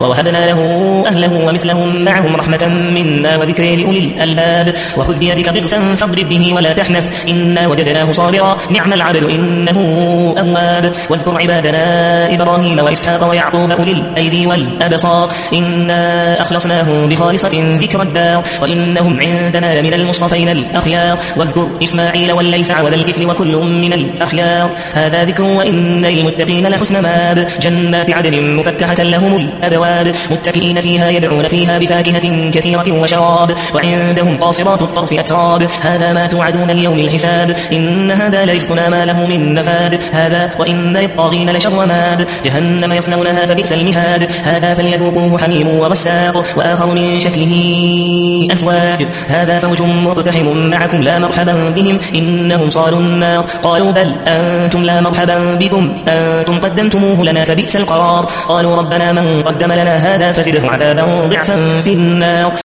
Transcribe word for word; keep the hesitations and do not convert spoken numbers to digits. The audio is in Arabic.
ووهبنا له أهله ومثلهم معهم رحمة منا وذكر لأولي الألباب وخذ بيدك ضغثا فاضرب به ولا تحنث إنا وجدناه صابرا نعم العبد إنه أواب واذكر عبادنا إبراهيم وإسحاق ويعقوب أولي الأيدي والأبصار إنا أخلصناهم بخالصة ذكر الدار وإنهم عندنا لمن المصطفين الأخيار واذكر إسماعيل واليسع وذا الكفل وكل من الأخيار هذا ذكر وإن للمتقين لحسن مآب جنات عدن مفتحة لهم الأبواب متكئين فيها يدعون فيها بفاكهة كثيرة وشراب وعندهم قاصرات الطرف أتراب هذا ما توعدون اليوم الحساب إن هذا لرزقنا ما له من نفاد هذا وإن للطاغين لشر ماب جهنم يصلونها فبئس المهاد هذا فليذوقوه حميم وغساق وآخر من شكله أزواج هذا فوج مقتحم معكم لا مرحبا بهم إنهم صالوا النار قالوا بل أنتم لا مرحبا بكم أنتم قدمتموه لنا فبئس القرار قالوا ربنا من قدم لنا هذا فزده عذابا ضعفا في النار